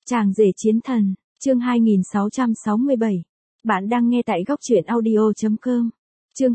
Chàng rể chiến thần, chương 2667. Bạn đang nghe tại góc truyện audio.com. Chương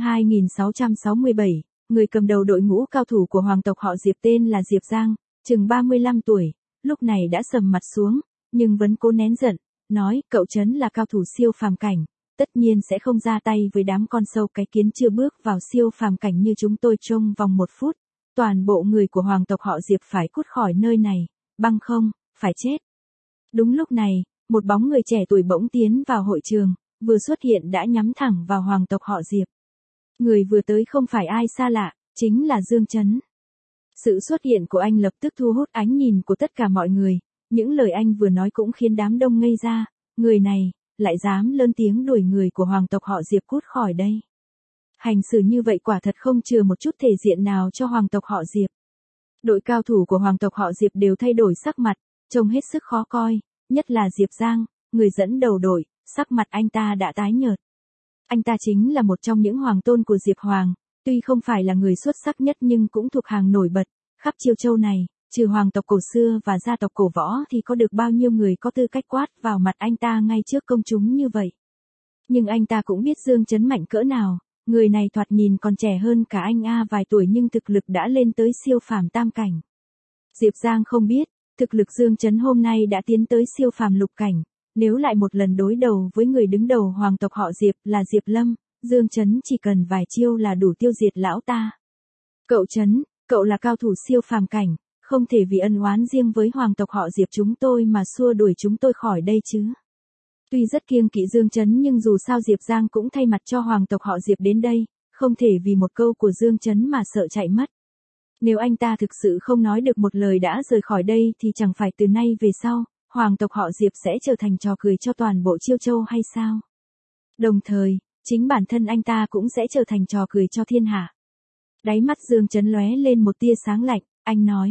2667, người cầm đầu đội ngũ cao thủ của hoàng tộc họ Diệp tên là Diệp Giang, chừng 35 tuổi, lúc này đã sầm mặt xuống, nhưng vẫn cố nén giận, nói, cậu Trấn là cao thủ siêu phàm cảnh, tất nhiên sẽ không ra tay với đám con sâu cái kiến chưa bước vào siêu phàm cảnh như chúng tôi trong vòng 1 phút. Toàn bộ người của hoàng tộc họ Diệp phải cút khỏi nơi này, bằng không, phải chết. Đúng lúc này, một bóng người trẻ tuổi bỗng tiến vào hội trường, vừa xuất hiện đã nhắm thẳng vào hoàng tộc họ Diệp. Người vừa tới không phải ai xa lạ, chính là Dương Trấn. Sự xuất hiện của anh lập tức thu hút ánh nhìn của tất cả mọi người, những lời anh vừa nói cũng khiến đám đông ngây ra, người này, lại dám lớn tiếng đuổi người của hoàng tộc họ Diệp cút khỏi đây. Hành xử như vậy quả thật không chừa một chút thể diện nào cho hoàng tộc họ Diệp. Đội cao thủ của hoàng tộc họ Diệp đều thay đổi sắc mặt, trông hết sức khó coi, nhất là Diệp Giang, người dẫn đầu đội, sắc mặt anh ta đã tái nhợt. Anh ta chính là một trong những hoàng tôn của Diệp Hoàng, tuy không phải là người xuất sắc nhất nhưng cũng thuộc hàng nổi bật, khắp Chiêu Châu này, trừ hoàng tộc cổ xưa và gia tộc cổ võ thì có được bao nhiêu người có tư cách quát vào mặt anh ta ngay trước công chúng như vậy. Nhưng anh ta cũng biết Dương Trấn mạnh cỡ nào, người này thoạt nhìn còn trẻ hơn cả anh vài tuổi nhưng thực lực đã lên tới siêu phàm tam cảnh. Diệp Giang không biết, thực lực Dương Trấn hôm nay đã tiến tới siêu phàm lục cảnh, nếu lại một lần đối đầu với người đứng đầu hoàng tộc họ Diệp là Diệp Lâm, Dương Trấn chỉ cần vài chiêu là đủ tiêu diệt lão ta. Cậu Trấn, cậu là cao thủ siêu phàm cảnh, không thể vì ân oán riêng với hoàng tộc họ Diệp chúng tôi mà xua đuổi chúng tôi khỏi đây chứ. Tuy rất kiêng kỵ Dương Trấn nhưng dù sao Diệp Giang cũng thay mặt cho hoàng tộc họ Diệp đến đây, không thể vì một câu của Dương Trấn mà sợ chạy mất. Nếu anh ta thực sự không nói được một lời đã rời khỏi đây thì chẳng phải từ nay về sau, hoàng tộc họ Diệp sẽ trở thành trò cười cho toàn bộ Chiêu Châu hay sao? Đồng thời, chính bản thân anh ta cũng sẽ trở thành trò cười cho thiên hạ. Đáy mắt Dương Trấn lóe lên một tia sáng lạnh, anh nói.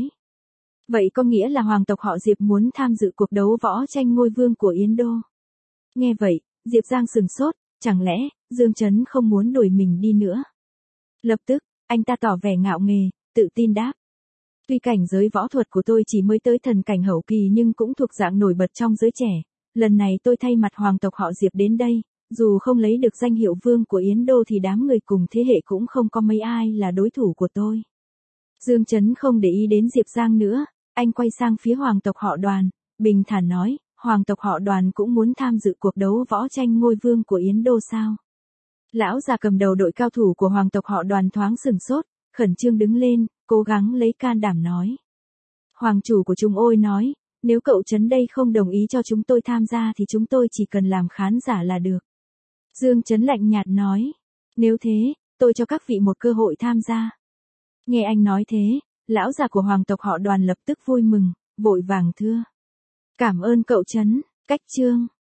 Vậy có nghĩa là hoàng tộc họ Diệp muốn tham dự cuộc đấu võ tranh ngôi vương của Yến Đô. Nghe vậy, Diệp Giang sừng sốt, chẳng lẽ, Dương Trấn không muốn đuổi mình đi nữa? Lập tức, anh ta tỏ vẻ ngạo nghễ, tự tin đáp. Tuy cảnh giới võ thuật của tôi chỉ mới tới thần cảnh hậu kỳ nhưng cũng thuộc dạng nổi bật trong giới trẻ. Lần này tôi thay mặt hoàng tộc họ Diệp đến đây, dù không lấy được danh hiệu vương của Yến Đô thì đám người cùng thế hệ cũng không có mấy ai là đối thủ của tôi. Dương Trấn không để ý đến Diệp Giang nữa, anh quay sang phía hoàng tộc họ Đoàn, bình thản nói, hoàng tộc họ Đoàn cũng muốn tham dự cuộc đấu võ tranh ngôi vương của Yến Đô sao? Lão già cầm đầu đội cao thủ của hoàng tộc họ Đoàn thoáng sừng sốt, khẩn trương đứng lên, cố gắng lấy can đảm nói. Hoàng chủ của chúng tôi nói, nếu cậu Trấn đây không đồng ý cho chúng tôi tham gia thì chúng tôi chỉ cần làm khán giả là được. Dương Trấn lạnh nhạt nói, nếu thế, tôi cho các vị một cơ hội tham gia. Nghe anh nói thế, lão già của hoàng tộc họ Đoàn lập tức vui mừng, vội vàng thưa. Cảm ơn cậu Trấn, cách chương.